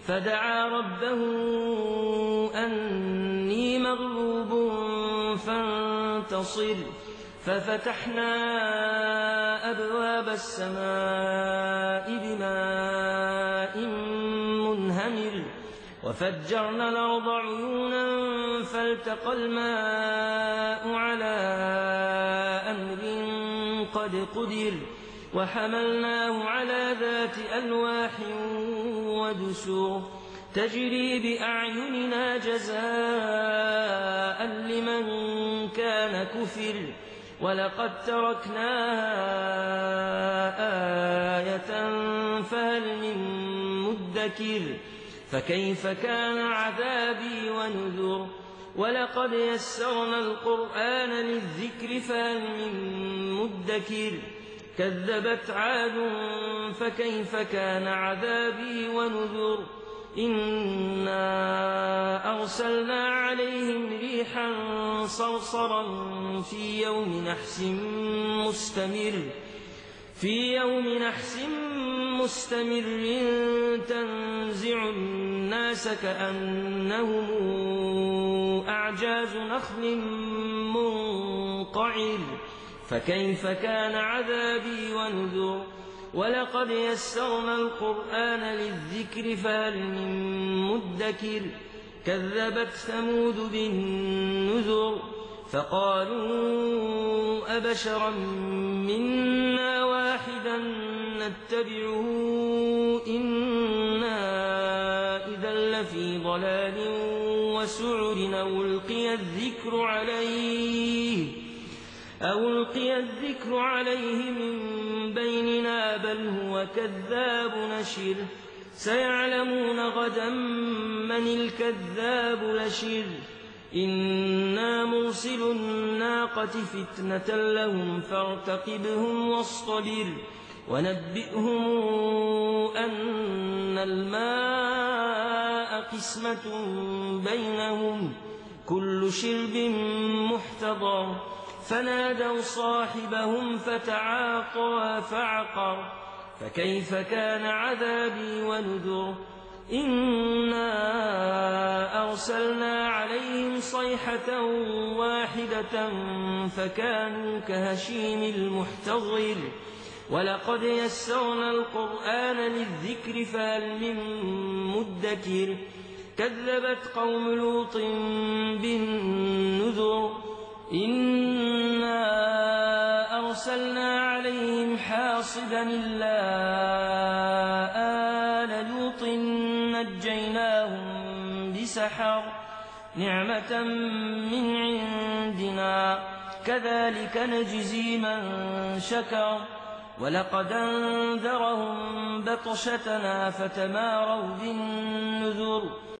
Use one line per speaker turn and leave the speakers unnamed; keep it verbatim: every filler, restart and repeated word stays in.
فدعا ربه أني مغلوب فانتصر ففتحنا أبواب السماء بماء منهمر وفجرنا الأرض عيونا فالتقى الماء على أمر قد قدر وحملناه على ذات ألواح ودسر تجري بأعيننا جزاء لمن كان كفر ولقد تركناها آية فهل من مدكر فكيف كان عذابي ونذر ولقد يسرنا القرآن للذكر فهل من مدكر كذبت عاد فكيف كان عذابي ونذر إنا أرسلنا عليهم ريحا صرصرا في يوم نحس مستمر في يوم نحس مستمر تنزع الناس كأنهم أعجاز نخل منقعر فكيف كان عذابي ونذر ولقد يسرنا القرآن للذكر فهل من مدكر كذبت ثمود بالنذر فقالوا أبشرا منا واحدا نتبعه إنا إذا لفي ضلال وسعر أو ألقي الذكر عليه أو ألقي الذكر عليه من بيننا بل هو كذاب نشر سيعلمون غدا من الكذاب لشر إنا مرسل الناقة فتنة لهم فارتقبهم واصطبر ونبئهم أن الماء قسمة بينهم كل شرب محتضر فنادوا صاحبهم فتعاطى فعقر فكيف كان عذابي ونذر إنا أرسلنا عليهم صيحة واحدة فكانوا كهشيم المحتضر ولقد يسرنا القرآن للذكر فهل من مدكر كذبت قوم لوط بالنذر إنا أرسلنا عليهم حاصبا إلا آل لوط نجيناهم بسحر نعمة من عندنا كذلك نجزي من شكر ولقد أنذرهم بطشتنا فتماروا بالنذر